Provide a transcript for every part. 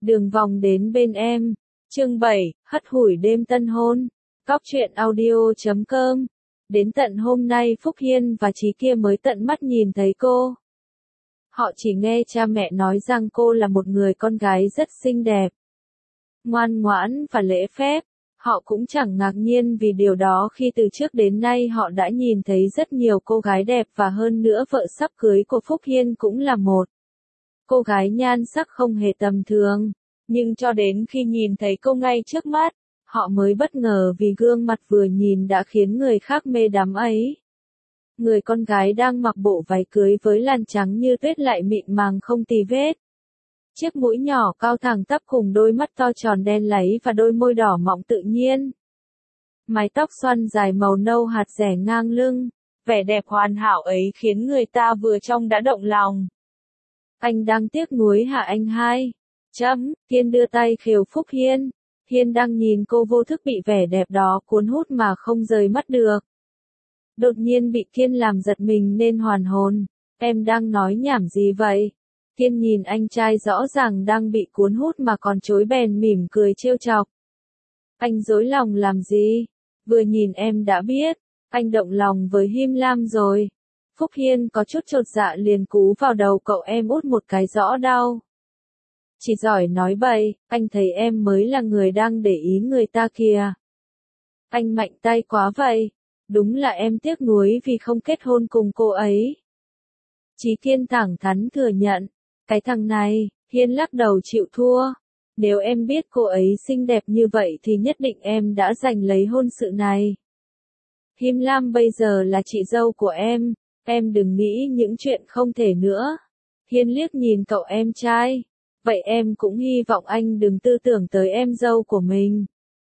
Đường vòng đến bên em. Chương 7, hất hủi đêm tân hôn. Cóc truyện audio.com. Đến tận hôm nay Phúc Hiên và Trí Kia mới tận mắt nhìn thấy cô. Họ chỉ nghe cha mẹ nói rằng cô là một người con gái rất xinh đẹp, ngoan ngoãn và lễ phép. Họ cũng chẳng ngạc nhiên vì điều đó khi từ trước đến nay họ đã nhìn thấy rất nhiều cô gái đẹp và hơn nữa vợ sắp cưới của Phúc Hiên cũng là một cô gái nhan sắc không hề tầm thường. Nhưng cho đến khi nhìn thấy cô ngay trước mắt, họ mới bất ngờ vì gương mặt vừa nhìn đã khiến người khác mê đắm ấy. Người con gái đang mặc bộ váy cưới với làn trắng như tuyết lại mịn màng không tì vết. Chiếc mũi nhỏ cao thẳng tắp cùng đôi mắt to tròn đen láy và đôi môi đỏ mọng tự nhiên. Mái tóc xoăn dài màu nâu hạt rẻ ngang lưng. Vẻ đẹp hoàn hảo ấy khiến người ta vừa trông đã động lòng. Anh đang tiếc nuối hả anh hai? Hiên đưa tay khều Phúc Hiên. Hiên đang nhìn cô vô thức bị vẻ đẹp đó cuốn hút mà không rời mắt được. Đột nhiên bị Kiên làm giật mình nên hoàn hồn. Em đang nói nhảm gì vậy? Kiên nhìn anh trai rõ ràng đang bị cuốn hút mà còn chối bèn mỉm cười trêu chọc. Anh dối lòng làm gì? Vừa nhìn em đã biết, anh động lòng với Him Lam rồi. Phúc Hiên có chút chột dạ liền cú vào đầu cậu em út một cái rõ đau. Chỉ giỏi nói bậy, anh thấy em mới là người đang để ý người ta kìa. Anh mạnh tay quá vậy. Đúng là em tiếc nuối vì không kết hôn cùng cô ấy. Chí Kiên thẳng thắn thừa nhận. Cái thằng này, Hiên lắc đầu chịu thua. Nếu em biết cô ấy xinh đẹp như vậy thì nhất định em đã giành lấy hôn sự này. Him Lam bây giờ là chị dâu của em đừng nghĩ những chuyện không thể nữa. Hiên liếc nhìn cậu em trai. Vậy em cũng hy vọng anh đừng tư tưởng tới em dâu của mình.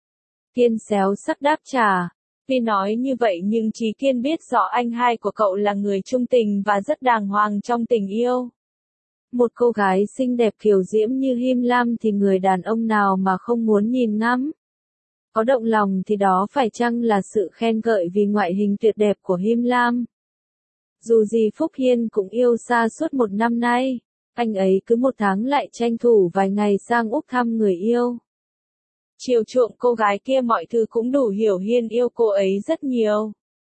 Kiên xéo sắc đáp trả. Tuy nói như vậy nhưng Chí Kiên biết rõ anh hai của cậu là người trung tình và rất đàng hoàng trong tình yêu. Một cô gái xinh đẹp kiều diễm như Him Lam thì người đàn ông nào mà không muốn nhìn ngắm. Có động lòng thì đó phải chăng là sự khen ngợi vì ngoại hình tuyệt đẹp của Him Lam. Dù gì Phúc Hiên cũng yêu xa suốt một năm nay, anh ấy cứ một tháng lại tranh thủ vài ngày sang Úc thăm người yêu. Chiều chuộng cô gái kia mọi thứ cũng đủ hiểu Hiên yêu cô ấy rất nhiều.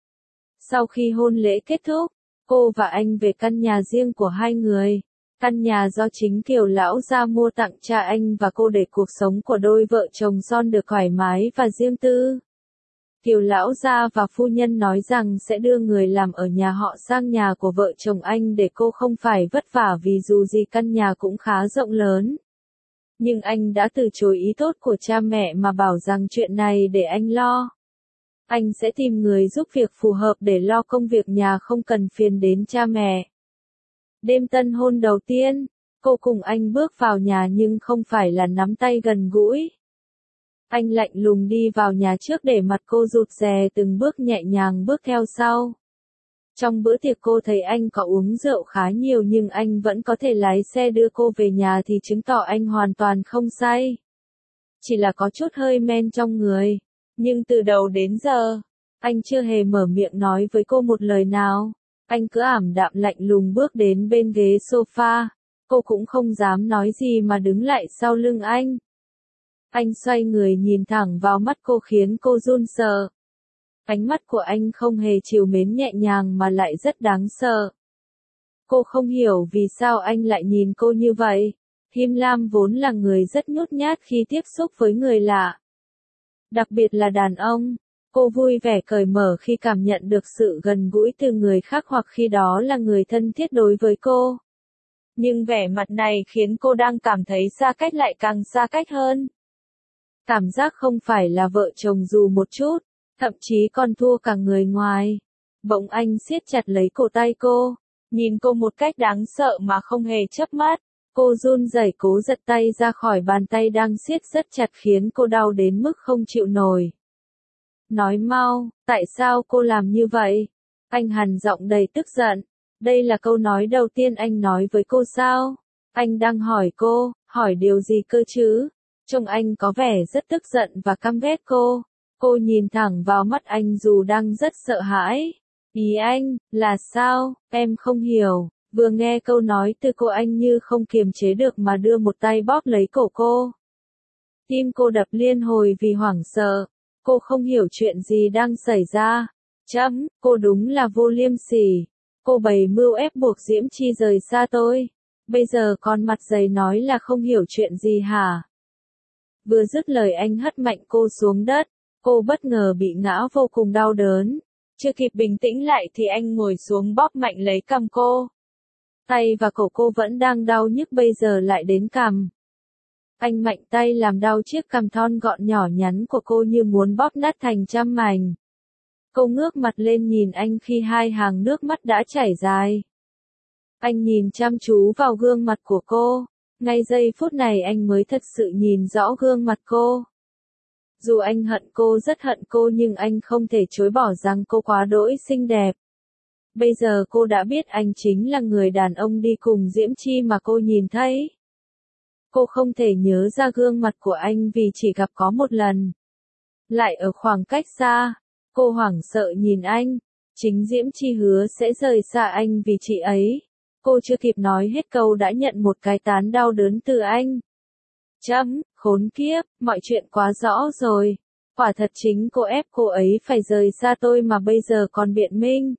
Sau khi hôn lễ kết thúc, cô và anh về căn nhà riêng của hai người. Căn nhà do chính Kiều lão gia mua tặng cha anh và cô để cuộc sống của đôi vợ chồng son được thoải mái và riêng tư. Kiều lão gia và phu nhân nói rằng sẽ đưa người làm ở nhà họ sang nhà của vợ chồng anh để cô không phải vất vả vì dù gì căn nhà cũng khá rộng lớn. Nhưng anh đã từ chối ý tốt của cha mẹ mà bảo rằng chuyện này để anh lo. Anh sẽ tìm người giúp việc phù hợp để lo công việc nhà không cần phiền đến cha mẹ. Đêm tân hôn đầu tiên, cô cùng anh bước vào nhà nhưng không phải là nắm tay gần gũi. Anh lạnh lùng đi vào nhà trước để mặt cô rụt rè từng bước nhẹ nhàng bước theo sau. Trong bữa tiệc cô thấy anh có uống rượu khá nhiều nhưng anh vẫn có thể lái xe đưa cô về nhà thì chứng tỏ anh hoàn toàn không say. Chỉ là có chút hơi men trong người. Nhưng từ đầu đến giờ, anh chưa hề mở miệng nói với cô một lời nào. Anh cứ ảm đạm lạnh lùng bước đến bên ghế sofa. Cô cũng không dám nói gì mà đứng lại sau lưng anh. Anh xoay người nhìn thẳng vào mắt cô khiến cô run sợ. Ánh mắt của anh không hề trìu mến nhẹ nhàng mà lại rất đáng sợ. Cô không hiểu vì sao anh lại nhìn cô như vậy. Him Lam vốn là người rất nhút nhát khi tiếp xúc với người lạ. Đặc biệt là đàn ông. Cô vui vẻ cởi mở khi cảm nhận được sự gần gũi từ người khác hoặc khi đó là người thân thiết đối với cô. Nhưng vẻ mặt này khiến cô đang cảm thấy xa cách lại càng xa cách hơn. Cảm giác không phải là vợ chồng dù một chút, thậm chí còn thua cả người ngoài. Bỗng anh siết chặt lấy cổ tay cô, nhìn cô một cách đáng sợ mà không hề chớp mắt. Cô run rẩy cố giật tay ra khỏi bàn tay đang siết rất chặt khiến cô đau đến mức không chịu nổi. Nói mau, tại sao cô làm như vậy? Anh hằn giọng đầy tức giận. Đây là câu nói đầu tiên anh nói với cô sao? Anh đang hỏi cô, hỏi điều gì cơ chứ? Trông anh có vẻ rất tức giận và căm ghét cô. Cô nhìn thẳng vào mắt anh dù đang rất sợ hãi. Ý anh, là sao? Em không hiểu. Vừa nghe câu nói từ cô anh như không kiềm chế được mà đưa một tay bóp lấy cổ cô. Tim cô đập liên hồi vì hoảng sợ. Cô không hiểu chuyện gì đang xảy ra. Cô đúng là vô liêm sỉ. Cô bày mưu ép buộc Diễm Chi rời xa tôi. Bây giờ còn mặt dày nói là không hiểu chuyện gì hả? Vừa dứt lời anh hất mạnh cô xuống đất. Cô bất ngờ bị ngã vô cùng đau đớn. Chưa kịp bình tĩnh lại thì anh ngồi xuống bóp mạnh lấy cằm cô. Tay và cổ cô vẫn đang đau nhức bây giờ lại đến cằm. Anh mạnh tay làm đau chiếc cằm thon gọn nhỏ nhắn của cô như muốn bóp nát thành trăm mảnh. Cô ngước mặt lên nhìn anh khi hai hàng nước mắt đã chảy dài. Anh nhìn chăm chú vào gương mặt của cô. Ngay giây phút này anh mới thật sự nhìn rõ gương mặt cô. Dù anh hận cô rất hận cô nhưng anh không thể chối bỏ rằng cô quá đỗi xinh đẹp. Bây giờ cô đã biết anh chính là người đàn ông đi cùng Diễm Chi mà cô nhìn thấy. Cô không thể nhớ ra gương mặt của anh vì chỉ gặp có một lần. Lại ở khoảng cách xa, cô hoảng sợ nhìn anh. Chính Diễm Chi hứa sẽ rời xa anh vì chị ấy. Cô chưa kịp nói hết câu đã nhận một cái tán đau đớn từ anh. Khốn kiếp, mọi chuyện quá rõ rồi. Quả thật chính cô ép cô ấy phải rời xa tôi mà bây giờ còn biện minh.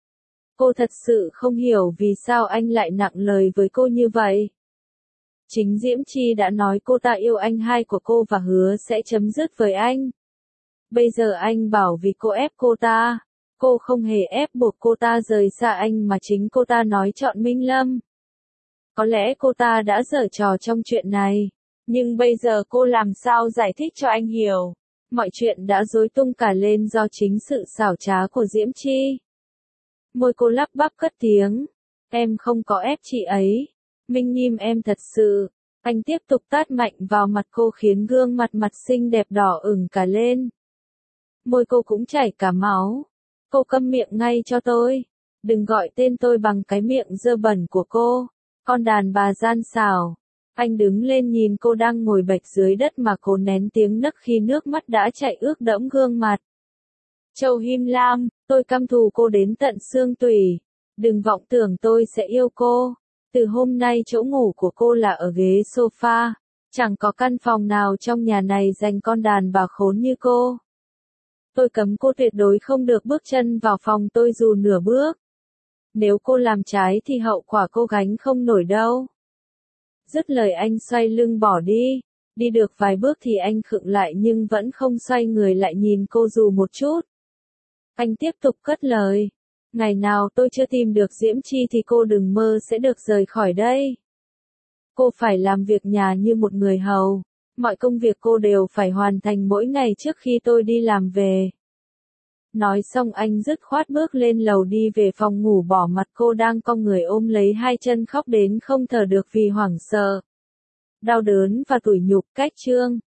Cô thật sự không hiểu vì sao anh lại nặng lời với cô như vậy. Chính Diễm Chi đã nói cô ta yêu anh hai của cô và hứa sẽ chấm dứt với anh. Bây giờ anh bảo vì cô ép cô ta. Cô không hề ép buộc cô ta rời xa anh mà chính cô ta nói chọn Minh Lâm. Có lẽ cô ta đã giở trò trong chuyện này. Nhưng bây giờ cô làm sao giải thích cho anh hiểu. Mọi chuyện đã rối tung cả lên do chính sự xảo trá của Diễm Chi. Môi cô lắp bắp cất tiếng. Em không có ép chị ấy. Minh Nhim em thật sự. Anh tiếp tục tát mạnh vào mặt cô khiến gương mặt xinh đẹp đỏ ửng cả lên. Môi cô cũng chảy cả máu. Cô câm miệng ngay cho tôi. Đừng gọi tên tôi bằng cái miệng dơ bẩn của cô. Con đàn bà gian xảo. Anh đứng lên nhìn cô đang ngồi bệt dưới đất mà cố nén tiếng nấc khi nước mắt đã chảy ướt đẫm gương mặt. Châu Him Lam, tôi căm thù cô đến tận xương tủy. Đừng vọng tưởng tôi sẽ yêu cô. Từ hôm nay chỗ ngủ của cô là ở ghế sofa. Chẳng có căn phòng nào trong nhà này dành con đàn bà khốn như cô. Tôi cấm cô tuyệt đối không được bước chân vào phòng tôi dù nửa bước. Nếu cô làm trái thì hậu quả cô gánh không nổi đâu. Dứt lời anh xoay lưng bỏ đi. Đi được vài bước thì anh khựng lại nhưng vẫn không xoay người lại nhìn cô dù một chút. Anh tiếp tục cất lời. Ngày nào tôi chưa tìm được Diễm Chi thì cô đừng mơ sẽ được rời khỏi đây. Cô phải làm việc nhà như một người hầu. Mọi công việc cô đều phải hoàn thành mỗi ngày trước khi tôi đi làm về. Nói xong anh dứt khoát bước lên lầu đi về phòng ngủ bỏ mặt cô đang cong người ôm lấy hai chân khóc đến không thở được vì hoảng sợ, đau đớn và tủi nhục. Cách chương